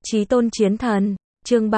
Chí tôn chiến thần, chương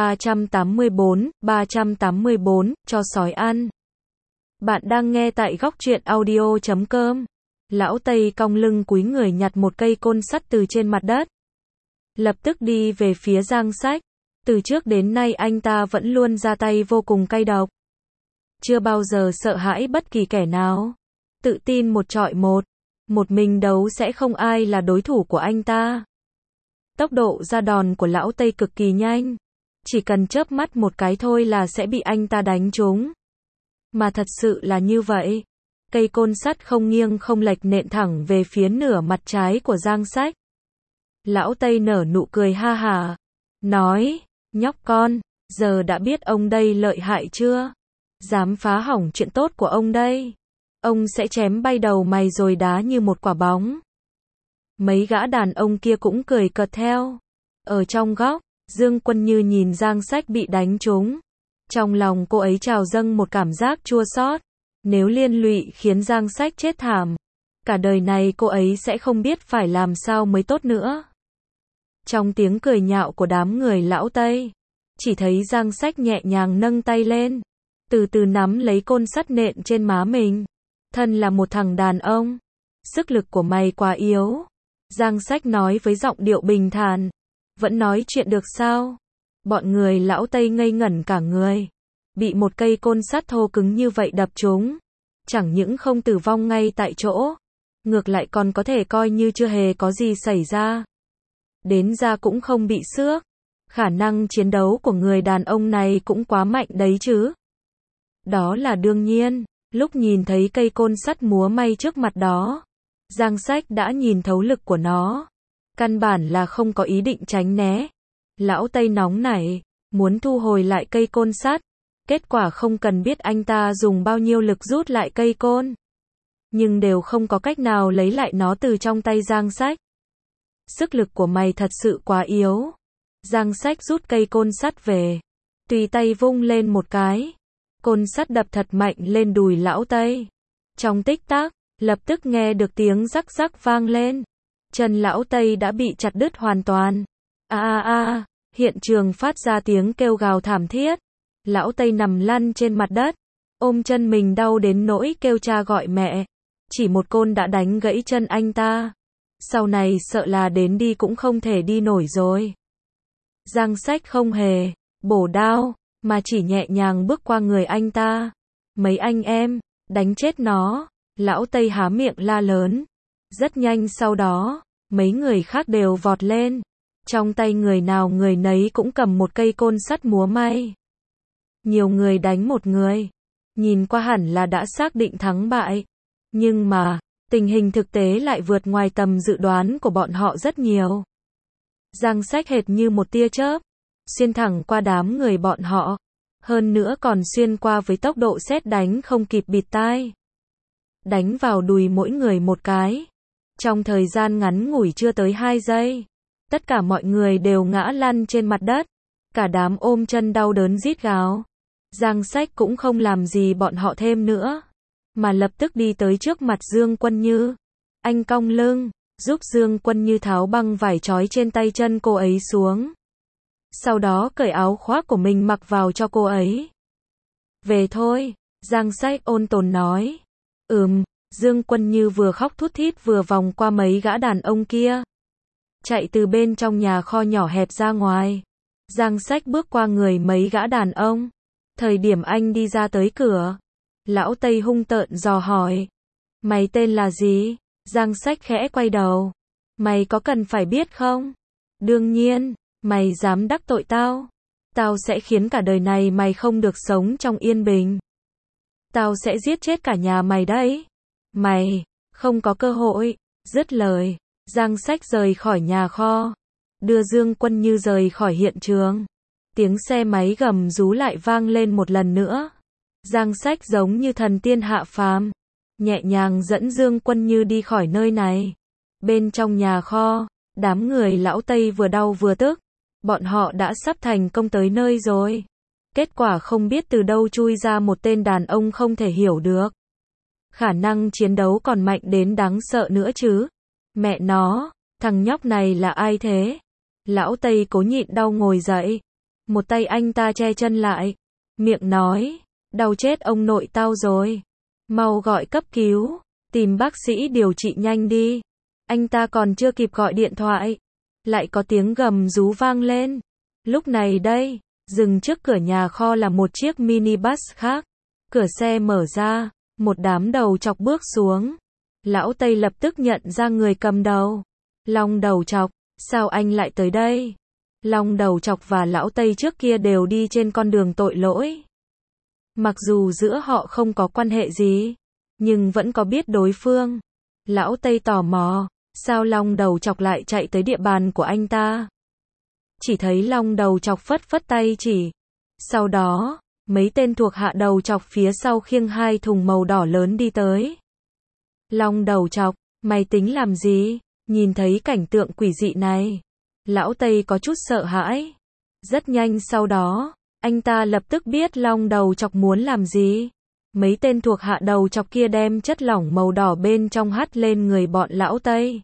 384, cho sói ăn. Bạn đang nghe tại góc truyện audio.com. Lão Tây cong lưng cúi người nhặt một cây côn sắt từ trên mặt đất. Lập tức đi về phía Giang Sách. Từ trước đến nay anh ta vẫn luôn ra tay vô cùng cay độc. Chưa bao giờ sợ hãi bất kỳ kẻ nào. Tự tin một trọi một. Một mình đấu sẽ không ai là đối thủ của anh ta. Tốc độ ra đòn của lão Tây cực kỳ nhanh. Chỉ cần chớp mắt một cái thôi là sẽ bị anh ta đánh trúng. Mà thật sự là như vậy. Cây côn sắt không nghiêng không lệch nện thẳng về phía nửa mặt trái của Giang Sách. Lão Tây nở nụ cười ha hả. Nói, nhóc con, giờ đã biết ông đây lợi hại chưa? Dám phá hỏng chuyện tốt của ông đây. Ông sẽ chém bay đầu mày rồi đá như một quả bóng. Mấy gã đàn ông kia cũng cười cợt theo. Ở trong góc, Dương Quân Như nhìn Giang Sách bị đánh trúng. Trong lòng cô ấy trào dâng một cảm giác chua xót. Nếu liên lụy khiến Giang Sách chết thảm, cả đời này cô ấy sẽ không biết phải làm sao mới tốt nữa. Trong tiếng cười nhạo của đám người lão Tây, chỉ thấy Giang Sách nhẹ nhàng nâng tay lên, từ từ nắm lấy côn sắt nện trên má mình. Thân là một thằng đàn ông, sức lực của mày quá yếu. Giang Sách nói với giọng điệu bình thản. Vẫn nói chuyện được sao? Bọn người lão Tây ngây ngẩn cả người. Bị một cây côn sắt thô cứng như vậy đập trúng. Chẳng những không tử vong ngay tại chỗ, ngược lại còn có thể coi như chưa hề có gì xảy ra. Đến da cũng không bị xước. Khả năng chiến đấu của người đàn ông này cũng quá mạnh đấy chứ. Đó là đương nhiên. Lúc nhìn thấy cây côn sắt múa may trước mặt đó, Giang Sách đã nhìn thấu lực của nó. Căn bản là không có ý định tránh né. Lão Tây nóng nảy, muốn thu hồi lại cây côn sắt. Kết quả không cần biết anh ta dùng bao nhiêu lực rút lại cây côn, nhưng đều không có cách nào lấy lại nó từ trong tay Giang Sách. Sức lực của mày thật sự quá yếu. Giang Sách rút cây côn sắt về, tùy tay vung lên một cái. Côn sắt đập thật mạnh lên đùi lão Tây. Trong tích tắc, lập tức nghe được tiếng rắc rắc vang lên. Chân lão Tây đã bị chặt đứt hoàn toàn. Hiện trường phát ra tiếng kêu gào thảm thiết. Lão Tây nằm lăn trên mặt đất, ôm chân mình đau đến nỗi kêu cha gọi mẹ. Chỉ một côn đã đánh gãy chân anh ta. Sau này sợ là đến đi cũng không thể đi nổi rồi. Giang Sách không hề bổ đao, mà chỉ nhẹ nhàng bước qua người anh ta. Mấy anh em, đánh chết nó. Lão Tây há miệng la lớn. Rất nhanh sau đó, mấy người khác đều vọt lên. Trong tay người nào người nấy cũng cầm một cây côn sắt múa may. Nhiều người đánh một người. Nhìn qua hẳn là đã xác định thắng bại. Nhưng mà, tình hình thực tế lại vượt ngoài tầm dự đoán của bọn họ rất nhiều. Giang Sách hệt như một tia chớp, xuyên thẳng qua đám người bọn họ. Hơn nữa còn xuyên qua với tốc độ sét đánh không kịp bịt tai. Đánh vào đùi mỗi người một cái. Trong thời gian ngắn ngủi chưa tới 2 giây, tất cả mọi người đều ngã lăn trên mặt đất. Cả đám ôm chân đau đớn rít gào. Giang Sách cũng không làm gì bọn họ thêm nữa, mà lập tức đi tới trước mặt Dương Quân Như. Anh cong lưng, giúp Dương Quân Như tháo băng vải trói trên tay chân cô ấy xuống. Sau đó cởi áo khoác của mình mặc vào cho cô ấy. Về thôi, Giang Sách ôn tồn nói. Dương Quân Như vừa khóc thút thít vừa vòng qua mấy gã đàn ông kia, chạy từ bên trong nhà kho nhỏ hẹp ra ngoài. Giang Sách bước qua người mấy gã đàn ông. Thời điểm anh đi ra tới cửa, lão Tây hung tợn dò hỏi. Mày tên là gì? Giang Sách khẽ quay đầu. Mày có cần phải biết không? Đương nhiên, mày dám đắc tội tao. Tao sẽ khiến cả đời này mày không được sống trong yên bình. Tao sẽ giết chết cả nhà mày đấy. Mày, không có cơ hội. Dứt lời, Giang Sách rời khỏi nhà kho, đưa Dương Quân Như rời khỏi hiện trường. Tiếng xe máy gầm rú lại vang lên một lần nữa. Giang Sách giống như thần tiên hạ phàm, nhẹ nhàng dẫn Dương Quân Như đi khỏi nơi này. Bên trong nhà kho, đám người lão Tây vừa đau vừa tức. Bọn họ đã sắp thành công tới nơi rồi. Kết quả không biết từ đâu chui ra một tên đàn ông không thể hiểu được. Khả năng chiến đấu còn mạnh đến đáng sợ nữa chứ. Mẹ nó, thằng nhóc này là ai thế? Lão Tây cố nhịn đau ngồi dậy. Một tay anh ta che chân lại. Miệng nói, đau chết ông nội tao rồi. Mau gọi cấp cứu, tìm bác sĩ điều trị nhanh đi. Anh ta còn chưa kịp gọi điện thoại. Lại có tiếng gầm rú vang lên. Lúc này đây, dừng trước cửa nhà kho là một chiếc minibus khác. Cửa xe mở ra, một đám đầu chọc bước xuống. Lão Tây lập tức nhận ra người cầm đầu. Long Đầu Chọc, sao anh lại tới đây? Long Đầu Chọc và Lão Tây trước kia đều đi trên con đường tội lỗi. Mặc dù giữa họ không có quan hệ gì, nhưng vẫn có biết đối phương. Lão Tây tò mò, sao Long Đầu Chọc lại chạy tới địa bàn của anh ta? Chỉ thấy Long Đầu Chọc phất phất tay chỉ. Sau đó, mấy tên thuộc hạ đầu chọc phía sau khiêng 2 thùng màu đỏ lớn đi tới. Long Đầu Chọc, mày tính làm gì? Nhìn thấy cảnh tượng quỷ dị này, Lão Tây có chút sợ hãi. Rất nhanh sau đó, anh ta lập tức biết Long Đầu Chọc muốn làm gì. Mấy tên thuộc hạ đầu chọc kia đem chất lỏng màu đỏ bên trong hắt lên người bọn Lão Tây.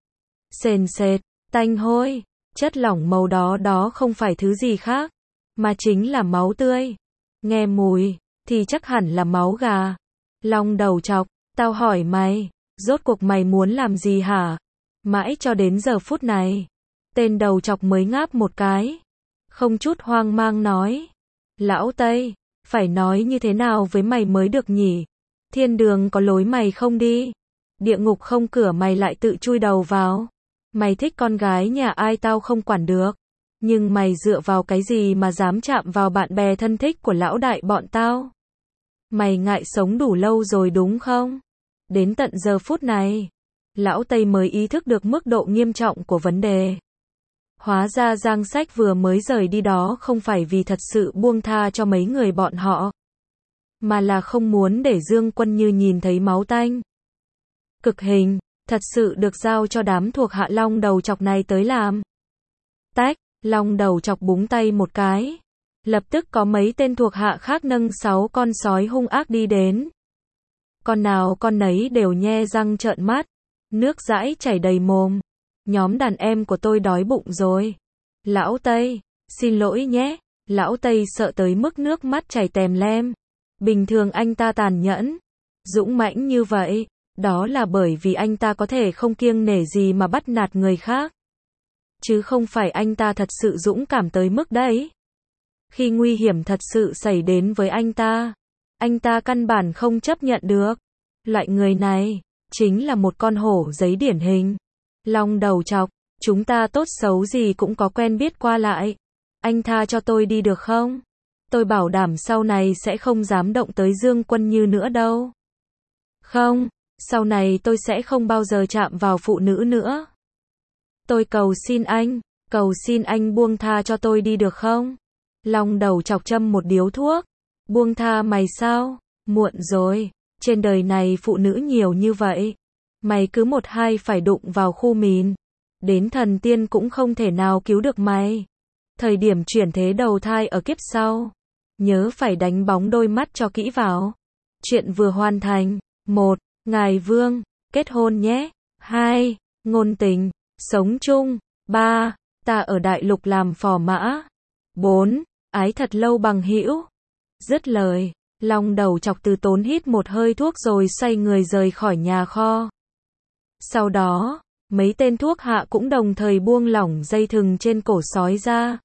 Sền sệt, tanh hôi, chất lỏng màu đó không phải thứ gì khác, mà chính là máu tươi. Nghe mùi, thì chắc hẳn là máu gà. Long Đầu Chọc, tao hỏi mày, rốt cuộc mày muốn làm gì hả? Mãi cho đến giờ phút này, tên đầu chọc mới ngáp một cái. Không chút hoang mang nói. Lão Tây, phải nói như thế nào với mày mới được nhỉ? Thiên đường có lối mày không đi. Địa ngục không cửa mày lại tự chui đầu vào. Mày thích con gái nhà ai tao không quản được. Nhưng mày dựa vào cái gì mà dám chạm vào bạn bè thân thích của lão đại bọn tao? Mày ngại sống đủ lâu rồi đúng không? Đến tận giờ phút này, Lão Tây mới ý thức được mức độ nghiêm trọng của vấn đề. Hóa ra Giang Sách vừa mới rời đi đó không phải vì thật sự buông tha cho mấy người bọn họ, mà là không muốn để Dương Quân Như nhìn thấy máu tanh. Cực hình, thật sự được giao cho đám thuộc hạ Long Đầu Chọc này tới làm. Tách, Long Đầu Chọc búng tay một cái. Lập tức có mấy tên thuộc hạ khác nâng 6 con sói hung ác đi đến. Con nào con nấy đều nhe răng trợn mắt. Nước dãi chảy đầy mồm. Nhóm đàn em của tôi đói bụng rồi. Lão Tây, xin lỗi nhé. Lão Tây sợ tới mức nước mắt chảy tèm lem. Bình thường anh ta tàn nhẫn, dũng mãnh như vậy, đó là bởi vì anh ta có thể không kiêng nể gì mà bắt nạt người khác. Chứ không phải anh ta thật sự dũng cảm tới mức đấy. Khi nguy hiểm thật sự xảy đến với anh ta căn bản không chấp nhận được. Loại người này chính là một con hổ giấy điển hình. Long Đầu Chọc, chúng ta tốt xấu gì cũng có quen biết qua lại. Anh tha cho tôi đi được không? Tôi bảo đảm sau này sẽ không dám động tới Dương Quân Như nữa đâu. Không, sau này tôi sẽ không bao giờ chạm vào phụ nữ nữa. Tôi cầu xin anh buông tha cho tôi đi được không? Long Đầu Chọc châm một điếu thuốc. Buông tha mày sao? Muộn rồi, trên đời này phụ nữ nhiều như vậy. Mày cứ một hai phải đụng vào khu mìn. Đến thần tiên cũng không thể nào cứu được mày. Thời điểm chuyển thế đầu thai ở kiếp sau, nhớ phải đánh bóng đôi mắt cho kỹ vào. Chuyện vừa hoàn thành. 1. Ngài Vương, kết hôn nhé. 2. Ngôn tình, sống chung. 3. Ta ở đại lục làm phò mã. 4. Ái thật lâu bằng hữu. Dứt lời, Long Đầu Chọc từ tốn hít một hơi thuốc rồi xoay người rời khỏi nhà kho. Sau đó, mấy tên thuốc hạ cũng đồng thời buông lỏng dây thừng trên cổ sói ra.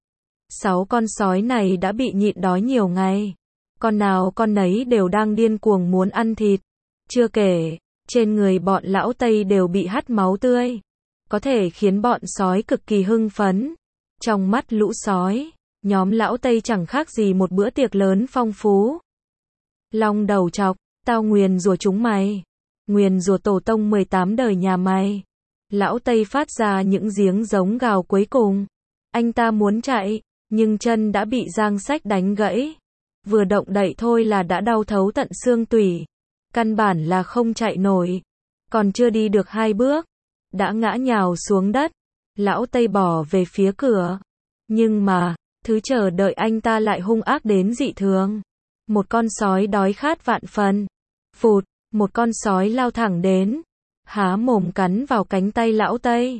6 con sói này đã bị nhịn đói nhiều ngày. Con nào con nấy đều đang điên cuồng muốn ăn thịt. Chưa kể, trên người bọn Lão Tây đều bị hắt máu tươi. Có thể khiến bọn sói cực kỳ hưng phấn. Trong mắt lũ sói, nhóm Lão Tây chẳng khác gì một bữa tiệc lớn phong phú. Long Đầu Chọc, tao nguyền rủa chúng mày. Nguyền rủa tổ tông 18 đời nhà mày. Lão Tây phát ra những tiếng giống gào cuối cùng. Anh ta muốn chạy, nhưng chân đã bị Giang Sách đánh gãy. Vừa động đậy thôi là đã đau thấu tận xương tủy. Căn bản là không chạy nổi. Còn chưa đi được 2 bước, đã ngã nhào xuống đất. Lão Tây bỏ về phía cửa. Nhưng mà, thứ chờ đợi anh ta lại hung ác đến dị thường. Một con sói đói khát vạn phần. Phụt, một con sói lao thẳng đến. Há mồm cắn vào cánh tay Lão Tây.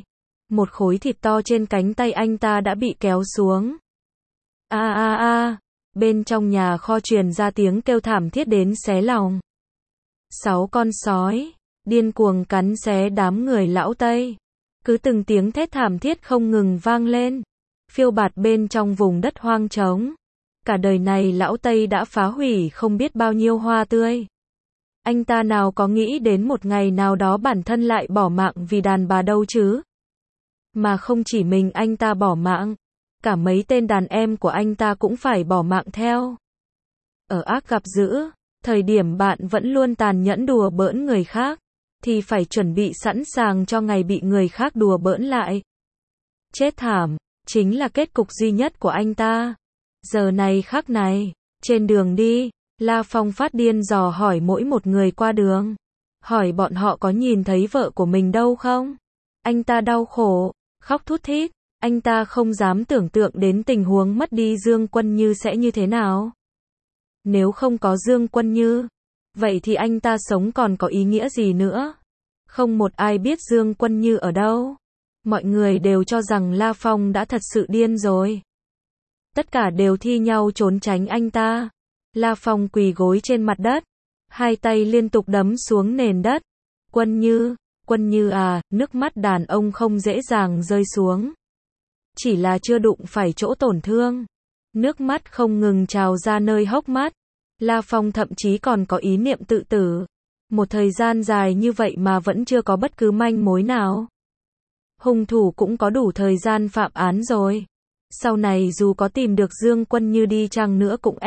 Một khối thịt to trên cánh tay anh ta đã bị kéo xuống. A a a, bên trong nhà kho truyền ra tiếng kêu thảm thiết đến xé lòng. 6 con sói, điên cuồng cắn xé đám người lão Tây. Cứ từng tiếng thét thảm thiết không ngừng vang lên, phiêu bạt bên trong vùng đất hoang trống. Cả đời này lão Tây đã phá hủy không biết bao nhiêu hoa tươi. Anh ta nào có nghĩ đến một ngày nào đó bản thân lại bỏ mạng vì đàn bà đâu chứ? Mà không chỉ mình anh ta bỏ mạng, cả mấy tên đàn em của anh ta cũng phải bỏ mạng theo. Ở ác gặp dữ, thời điểm bạn vẫn luôn tàn nhẫn đùa bỡn người khác, thì phải chuẩn bị sẵn sàng cho ngày bị người khác đùa bỡn lại. Chết thảm, chính là kết cục duy nhất của anh ta. Giờ này khắc này, trên đường đi, La Phong phát điên dò hỏi mỗi một người qua đường. Hỏi bọn họ có nhìn thấy vợ của mình đâu không? Anh ta đau khổ, khóc thút thít. Anh ta không dám tưởng tượng đến tình huống mất đi Dương Quân Như sẽ như thế nào. Nếu không có Dương Quân Như, vậy thì anh ta sống còn có ý nghĩa gì nữa? Không một ai biết Dương Quân Như ở đâu. Mọi người đều cho rằng La Phong đã thật sự điên rồi. Tất cả đều thi nhau trốn tránh anh ta. La Phong quỳ gối trên mặt đất, hai tay liên tục đấm xuống nền đất. Quân Như à, nước mắt đàn ông không dễ dàng rơi xuống. Chỉ là chưa đụng phải chỗ tổn thương. Nước mắt không ngừng trào ra nơi hốc mắt. La Phong thậm chí còn có ý niệm tự tử. Một thời gian dài như vậy mà vẫn chưa có bất cứ manh mối nào. Hung thủ cũng có đủ thời gian phạm án rồi. Sau này dù có tìm được Dương Quân Như đi chăng nữa cũng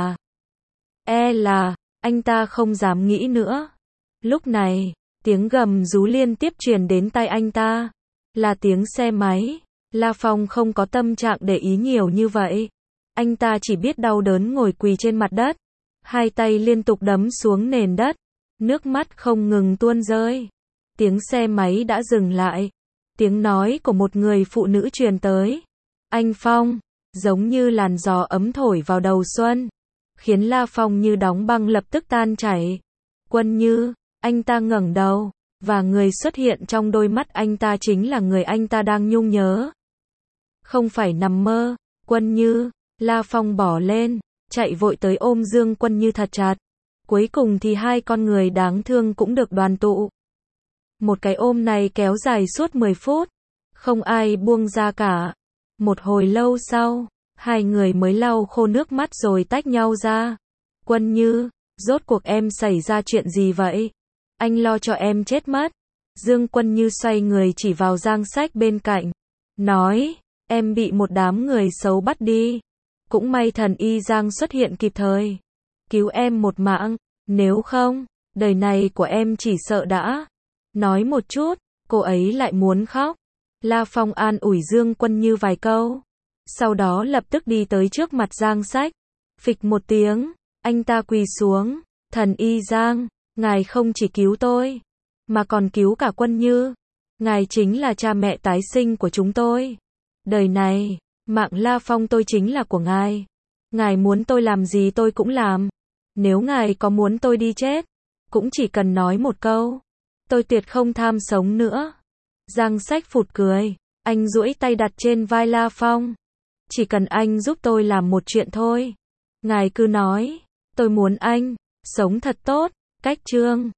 e là, anh ta không dám nghĩ nữa. Lúc này, tiếng gầm rú liên tiếp truyền đến tai anh ta. Là tiếng xe máy. La Phong không có tâm trạng để ý nhiều như vậy. Anh ta chỉ biết đau đớn ngồi quỳ trên mặt đất. Hai tay liên tục đấm xuống nền đất. Nước mắt không ngừng tuôn rơi. Tiếng xe máy đã dừng lại. Tiếng nói của một người phụ nữ truyền tới. Anh Phong, giống như làn gió ấm thổi vào đầu xuân, khiến La Phong như đóng băng lập tức tan chảy. Quân Như, anh ta ngẩng đầu, và người xuất hiện trong đôi mắt anh ta chính là người anh ta đang nhung nhớ. Không phải nằm mơ, Quân Như, La Phong bỏ lên, chạy vội tới ôm Dương Quân Như thật chặt. Cuối cùng thì hai con người đáng thương cũng được đoàn tụ. Một cái ôm này kéo dài suốt 10 phút, không ai buông ra cả. Một hồi lâu sau, hai người mới lau khô nước mắt rồi tách nhau ra. Quân Như, rốt cuộc em xảy ra chuyện gì vậy? Anh lo cho em chết mất. Dương Quân Như xoay người chỉ vào Giang Sách bên cạnh, nói, em bị một đám người xấu bắt đi. Cũng may thần y Giang xuất hiện kịp thời, cứu em một mạng, nếu không, đời này của em chỉ sợ đã. Nói một chút, cô ấy lại muốn khóc. La Phong an ủi Dương Quân Như vài câu, sau đó lập tức đi tới trước mặt Giang Sách. Phịch một tiếng, anh ta quỳ xuống. Thần y Giang, ngài không chỉ cứu tôi, mà còn cứu cả Quân Như. Ngài chính là cha mẹ tái sinh của chúng tôi. Đời này, mạng La Phong tôi chính là của ngài. Ngài muốn tôi làm gì tôi cũng làm. Nếu ngài có muốn tôi đi chết, cũng chỉ cần nói một câu. Tôi tuyệt không tham sống nữa. Giang Sách phụt cười. Anh duỗi tay đặt trên vai La Phong. Chỉ cần anh giúp tôi làm một chuyện thôi. Ngài cứ nói. Tôi muốn anh sống thật tốt. Cách chương